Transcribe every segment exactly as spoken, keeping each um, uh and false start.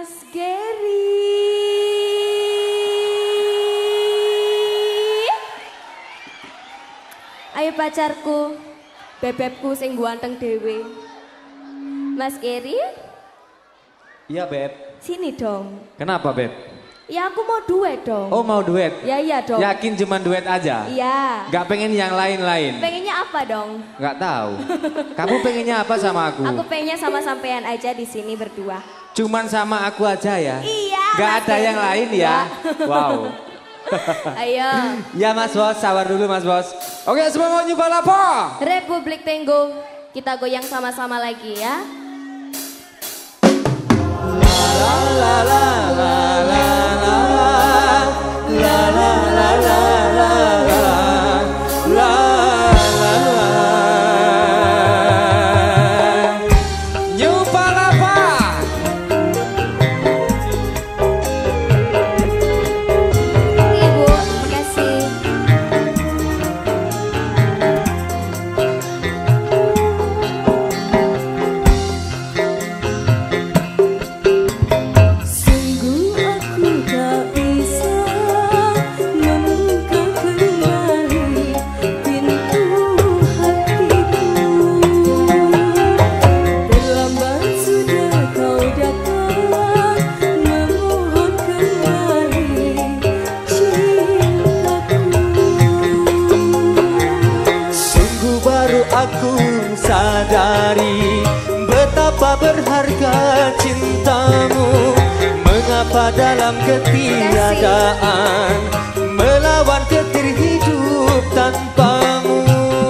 Mas Gary. Ayo pacarku, bebebku sing ganteng dewe. Mas Gary? Iya Beb. Sini dong. Kenapa Beb? Ya aku mau duet dong. Oh mau duet? Ya iya dong. Yakin cuman duet aja? Iya. Gak pengen yang lain-lain? Pengennya apa dong? Gak tahu. Kamu pengennya apa sama aku? Aku pengennya sama sampean aja di sini berdua. Cuman sama aku aja ya? Iya. Gak ada yang lain ya? Wow. Ayo. Ya Mas Bos, sabar dulu Mas Bos. Oke semua mau nyoba apa? Republik Tenggo, kita goyang sama-sama lagi ya. La la la la la la la la la la la la la nyoba apa? Ibu, makasih. Sungguh aku tak bisa membuka kembali pintu hatiku. Terlambat sudah kau datang memohon kembali cintaku. Sungguh baru aku sadari betapa berharga cintamu. Mengapa dalam ketiadaan melawan getir hidup tanpamu.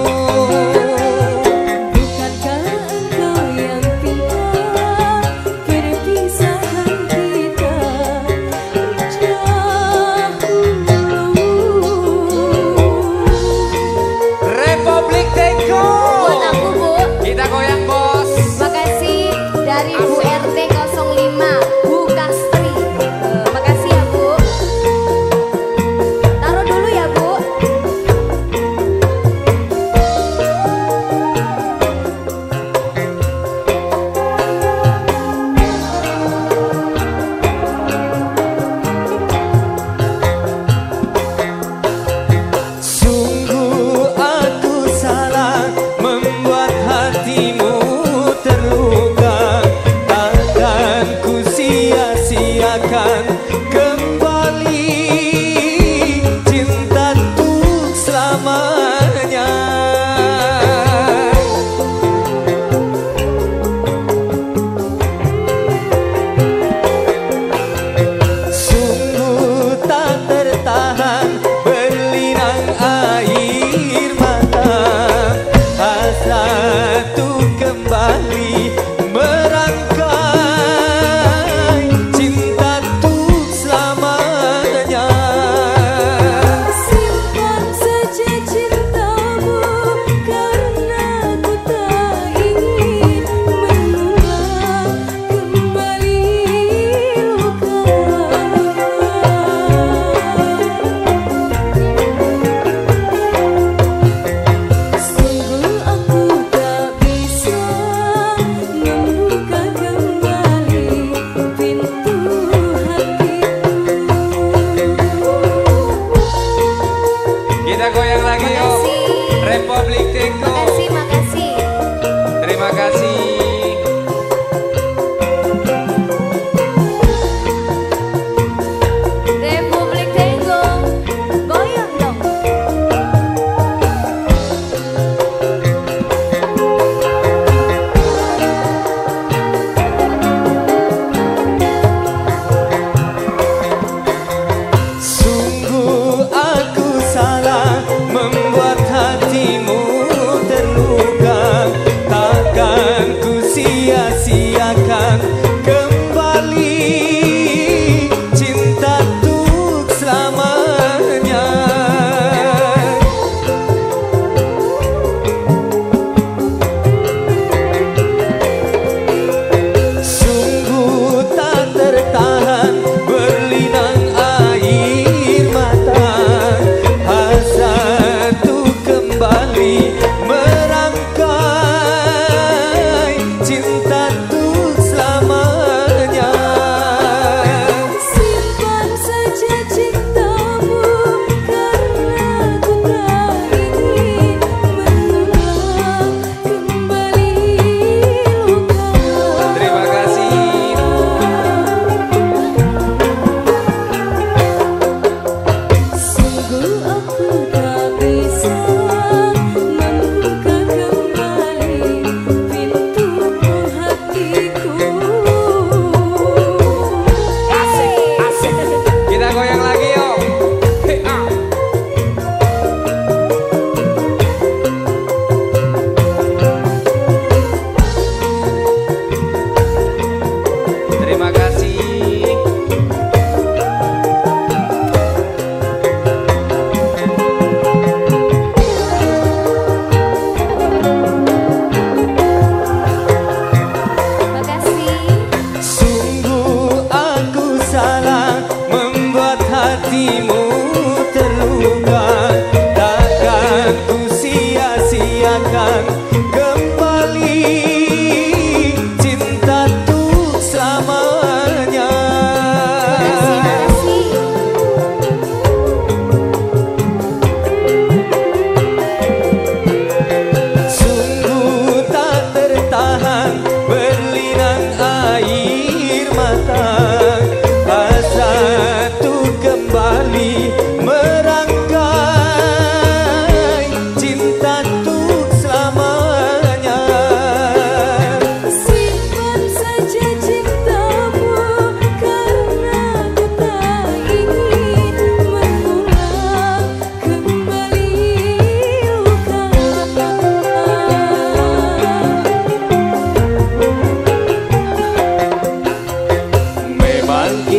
Bukankah engkau yang pintar perpisahan kita dahulu. Republik Tenggo. Buat aku Bu, Kita goyang bos. makasih dari Bu R T nol lima, Bu Kastri. Eh, makasih ya Bu.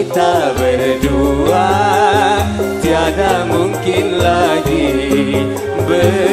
kita berdua tiada mungkin lagi ber